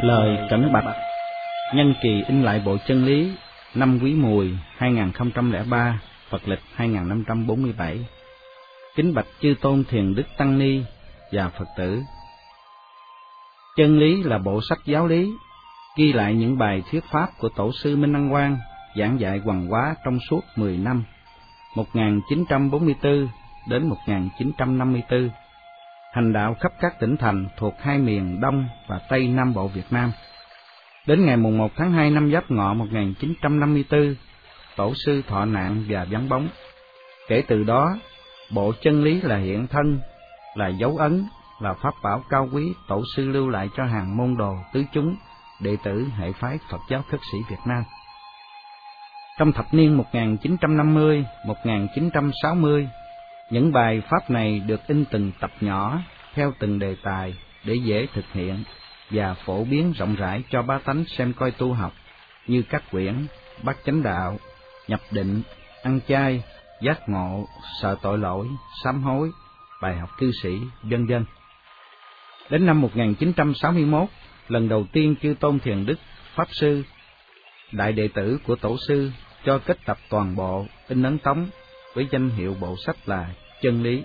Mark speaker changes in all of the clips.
Speaker 1: Lời Cẩn Bạch. Nhân kỳ in lại bộ chân lý năm Quý Mùi 2003, Phật lịch 2547. Kính bạch chư tôn Thiền Đức Tăng Ni và Phật tử. Chân lý là bộ sách giáo lý, ghi lại những bài thuyết pháp của Tổ sư Minh Đăng Quang giảng dạy hoằng hóa trong suốt 10 năm, 1944 đến 1954, hành đạo khắp các tỉnh thành thuộc hai miền Đông và Tây Nam Bộ Việt Nam. Đến ngày 1 tháng 2 năm Giáp Ngọ 1954, Tổ sư thọ nạn và vắng bóng. Kể từ đó, bộ chân lý là hiện thân, là dấu ấn, là pháp bảo cao quý Tổ sư lưu lại cho hàng môn đồ tứ chúng, đệ tử hệ phái Phật giáo Khất sĩ Việt Nam. Trong thập niên 1950, 1960, những bài pháp này được in từng tập nhỏ, theo từng đề tài để dễ thực hiện và phổ biến rộng rãi cho bá tánh xem coi tu học, như các quyển Bát Chánh Đạo, Nhập Định, Ăn Chay, Giác Ngộ, Sợ Tội Lỗi, Sám Hối, Bài Học Cư Sĩ, vân vân. Đến năm 1961, lần đầu tiên chư tôn Thiền Đức Pháp Sư, đại đệ tử của Tổ sư, cho kết tập toàn bộ in ấn tống với danh hiệu bộ sách là Chân lý.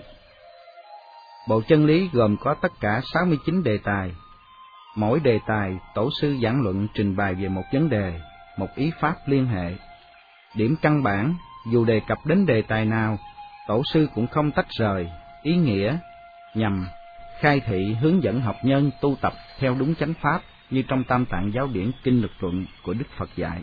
Speaker 1: Bộ chân lý gồm có tất cả 69 đề tài. Mỗi đề tài Tổ sư giảng luận trình bày về một vấn đề, một ý pháp liên hệ. Điểm căn bản, dù đề cập đến đề tài nào, Tổ sư cũng không tách rời ý nghĩa, nhằm khai thị hướng dẫn học nhân tu tập theo đúng chánh pháp như trong Tam Tạng Giáo Điển Kinh Lực Luận của Đức Phật dạy.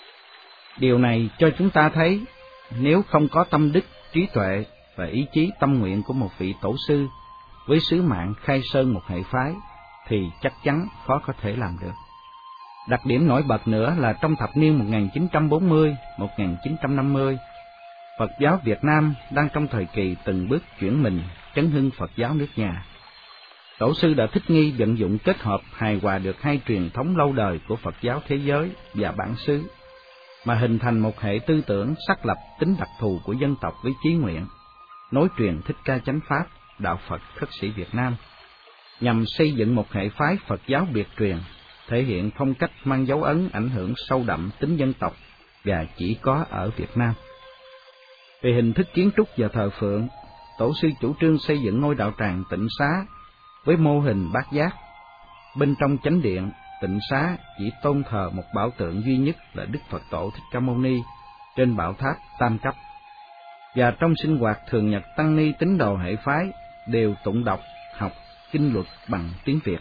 Speaker 1: Điều này cho chúng ta thấy, nếu không có tâm đức, trí tuệ và ý chí tâm nguyện của một vị tổ sư với sứ mạng khai sơn một hệ phái, thì chắc chắn khó có thể làm được. Đặc điểm nổi bật nữa là trong thập niên 1940, 1950, Phật giáo Việt Nam đang trong thời kỳ từng bước chuyển mình chấn hưng Phật giáo nước nhà. Tổ sư đã thích nghi vận dụng kết hợp hài hòa được hai truyền thống lâu đời của Phật giáo thế giới và bản xứ, mà hình thành một hệ tư tưởng xác lập tính đặc thù của dân tộc với chí nguyện nối truyền Thích Ca Chánh Pháp, đạo Phật Khất sĩ Việt Nam, nhằm xây dựng một hệ phái Phật giáo biệt truyền, thể hiện phong cách mang dấu ấn ảnh hưởng sâu đậm tính dân tộc và chỉ có ở Việt Nam. Về hình thức kiến trúc và thờ phượng, Tổ sư chủ trương xây dựng ngôi đạo tràng Tịnh Xá với mô hình bát giác. Bên trong chánh điện Tịnh Xá chỉ tôn thờ một bảo tượng duy nhất là Đức Phật Tổ Thích Ca Mâu Ni trên bảo tháp tam cấp. Và trong sinh hoạt thường nhật, tăng ni tín đồ hệ phái đều tụng đọc, học kinh luật bằng tiếng Việt.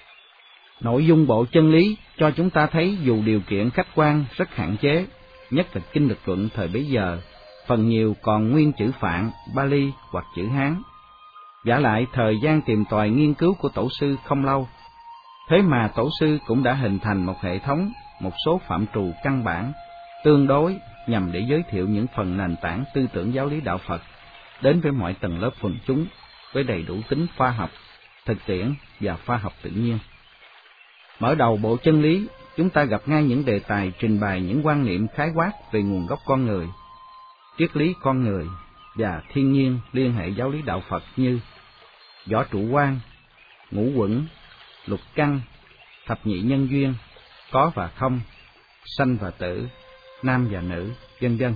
Speaker 1: Nội dung bộ chân lý cho chúng ta thấy dù điều kiện khách quan rất hạn chế, nhất là kinh lực luận thời bấy giờ, phần nhiều còn nguyên chữ Phạn, Bali hoặc chữ Hán. Vả lại thời gian tìm tòi nghiên cứu của Tổ sư không lâu, thế mà Tổ sư cũng đã hình thành một hệ thống, một số phạm trù căn bản, tương đối nhằm để giới thiệu những phần nền tảng tư tưởng giáo lý đạo Phật đến với mọi tầng lớp quần chúng với đầy đủ tính khoa học, thực tiễn và khoa học tự nhiên. Mở đầu bộ chân lý, chúng ta gặp ngay những đề tài trình bày những quan niệm khái quát về nguồn gốc con người, triết lý con người và thiên nhiên liên hệ giáo lý đạo Phật như võ trụ quan, ngũ uẩn, lục căn, thập nhị nhân duyên, có và không, sanh và tử, nam và nữ, vân vân.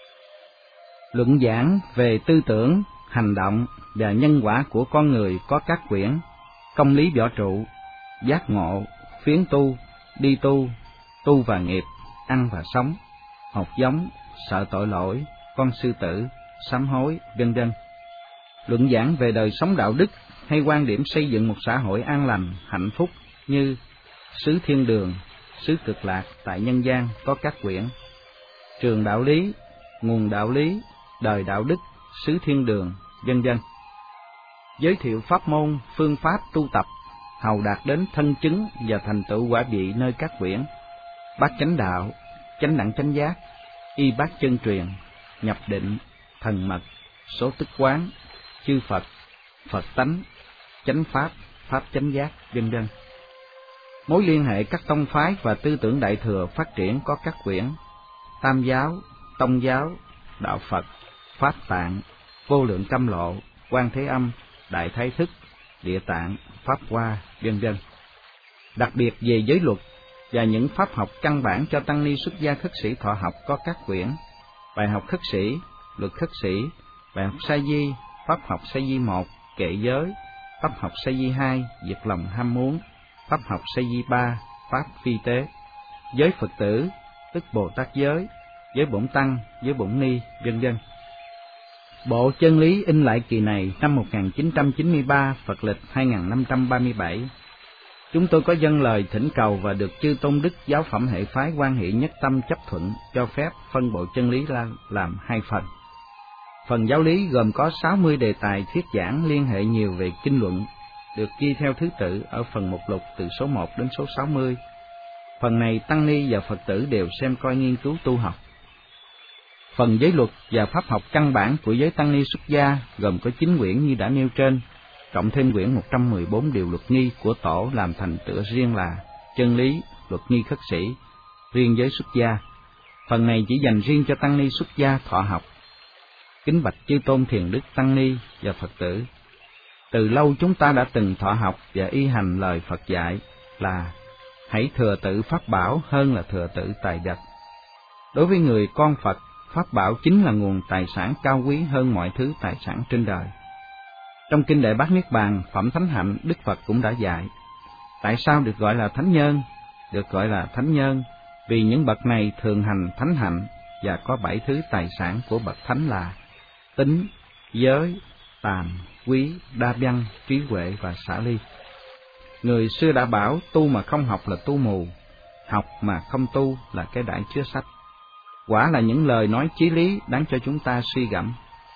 Speaker 1: Luận giảng về tư tưởng, hành động và nhân quả của con người có các quyển Công lý võ trụ, Giác ngộ, Phiến tu, Đi tu, Tu và nghiệp, Ăn và sống, Hột giống, Sợ tội lỗi, Con sư tử, Sám hối, vân vân. Luận giảng về đời sống đạo đức hay quan điểm xây dựng một xã hội an lành, hạnh phúc như xứ thiên đường, xứ cực lạc tại nhân gian có các quyển Trường đạo lý, Nguồn đạo lý, Đời đạo đức, xứ thiên đường, vân vân. Giới thiệu pháp môn, phương pháp tu tập hầu đạt đến thân chứng và thành tựu quả vị nơi các quyển Bát Chánh Đạo, Chánh Đẳng Chánh Giác, Y Bát Chân Truyền, Nhập Định, Thần Mật, Số Tức Quán, Chư Phật, Phật Tánh, Chánh Pháp, Pháp Chánh Giác, vân vân. Mối liên hệ các tông phái và tư tưởng Đại Thừa phát triển có các quyển Tam Giáo, Tông Giáo, Đạo Phật, Pháp Tạng, Vô Lượng Cam Lộ, Quan Thế Âm, Đại Thái Thức, Địa Tạng, Pháp Hoa, vân vân. Đặc biệt về giới luật và những pháp học căn bản cho tăng ni xuất gia khất sĩ thọ học có các quyển: bài học khất sĩ, luật khất sĩ, bài học sa di, pháp học sa di 1, kệ giới, pháp học sa di 2, diệt lòng ham muốn, pháp học sa di 3, pháp phi tế, giới Phật tử, tức Bồ Tát giới, giới Bổn Tăng, giới Bổn Ni, vân vân. Bộ Chân lý in lại kỳ này năm 1993, Phật lịch 2537. Chúng tôi có dâng lời thỉnh cầu và được Chư Tôn Đức Giáo phẩm Hệ phái Quan Hệ Nhất Tâm chấp thuận cho phép phân Bộ Chân lý làm 2 phần. Phần giáo lý gồm có 60 đề tài thuyết giảng liên hệ nhiều về kinh luận, được ghi theo thứ tự ở phần mục lục từ số 1 đến số 60. Phần này tăng ni và Phật tử đều xem coi nghiên cứu tu học. Phần giới luật và pháp học căn bản của giới tăng ni xuất gia gồm có 9 quyển như đã nêu trên, cộng thêm quyển 114 điều luật nghi của tổ làm thành tựa riêng là Chân lý, luật nghi khất sĩ, riêng giới xuất gia. Phần này chỉ dành riêng cho tăng ni xuất gia thọ học. Kính bạch Chư Tôn Thiền Đức Tăng ni và Phật tử, từ lâu chúng ta đã từng thọ học và y hành lời Phật dạy là hãy thừa tự pháp bảo hơn là thừa tự tài vật. Đối với người con Phật, pháp bảo chính là nguồn tài sản cao quý hơn mọi thứ tài sản trên đời. Trong Kinh Đại Bát Niết Bàn, Phẩm Thánh Hạnh, Đức Phật cũng đã dạy, tại sao được gọi là thánh nhân? Được gọi là thánh nhân vì những bậc này thường hành thánh hạnh và có 7 thứ tài sản của bậc thánh là tính, giới, tàm, quý, đa văn, trí huệ và xả ly. Người xưa đã bảo tu mà không học là tu mù, học mà không tu là cái đãi chứa sách. Quả là những lời nói chí lý đáng cho chúng ta suy gẫm.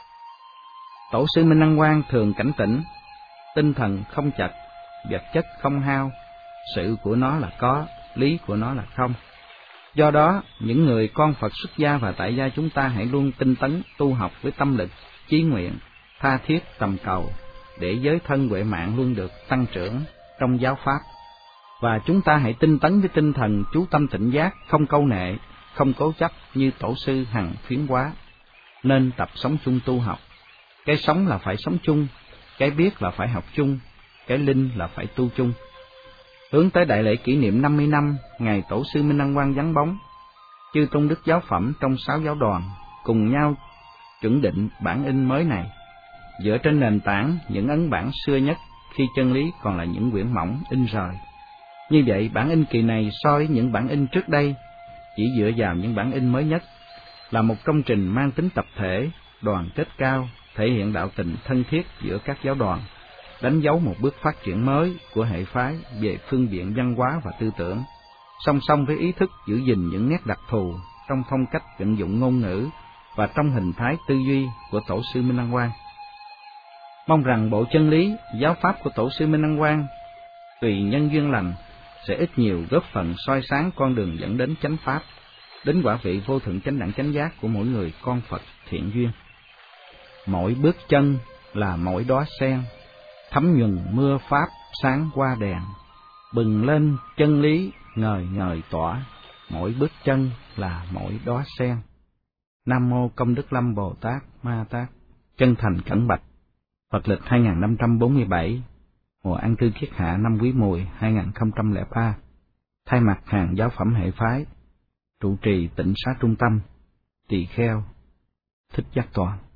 Speaker 1: Tổ sư Minh Đăng Quang thường cảnh tỉnh, tinh thần không chật, vật chất không hao, sự của nó là có, lý của nó là không. Do đó, những người con Phật xuất gia và tại gia chúng ta hãy luôn tinh tấn tu học với tâm lực, chí nguyện, tha thiết tầm cầu, để giới thân huệ mạng luôn được tăng trưởng trong giáo pháp. Và chúng ta hãy tinh tấn với tinh thần chú tâm tỉnh giác, không câu nệ, không cố chấp như tổ sư hằng phiến hóa. Nên tập sống chung tu học. Cái sống là phải sống chung, cái biết là phải học chung, cái linh là phải tu chung. Hướng tới đại lễ kỷ niệm 50 năm ngày tổ sư Minh Đăng Quang vắng bóng, Chư Tôn Đức Giáo phẩm trong 6 giáo đoàn cùng nhau chuẩn định bản in mới này, dựa trên nền tảng những ấn bản xưa nhất khi chân lý còn là những quyển mỏng in rời. Như vậy, bản in kỳ này so với những bản in trước đây, chỉ dựa vào những bản in mới nhất, là một công trình mang tính tập thể, đoàn kết cao, thể hiện đạo tình thân thiết giữa các giáo đoàn, đánh dấu một bước phát triển mới của hệ phái về phương diện văn hóa và tư tưởng, song song với ý thức giữ gìn những nét đặc thù trong phong cách vận dụng ngôn ngữ và trong hình thái tư duy của tổ sư Minh Đăng Quang. Mong rằng bộ chân lý, giáo pháp của tổ sư Minh Đăng Quang tùy nhân duyên lành sẽ ít nhiều góp phần soi sáng con đường dẫn đến chánh pháp, đến quả vị vô thượng chánh đẳng chánh giác của mỗi người con Phật thiện duyên. Mỗi bước chân là mỗi đóa sen, thấm nhuần mưa pháp sáng qua đèn, bừng lên chân lý ngời ngời tỏa, mỗi bước chân là mỗi đóa sen. Nam mô Công Đức Lâm Bồ Tát Ma Tát. Chân thành cẩn bạch. Phật lịch 2547, mùa An Cư Kiết Hạ năm Quý Mùi 2003. Thay mặt hàng giáo phẩm hệ phái, trụ trì Tịnh Xá Trung Tâm, Tỳ Kheo, Thích Giác Toàn.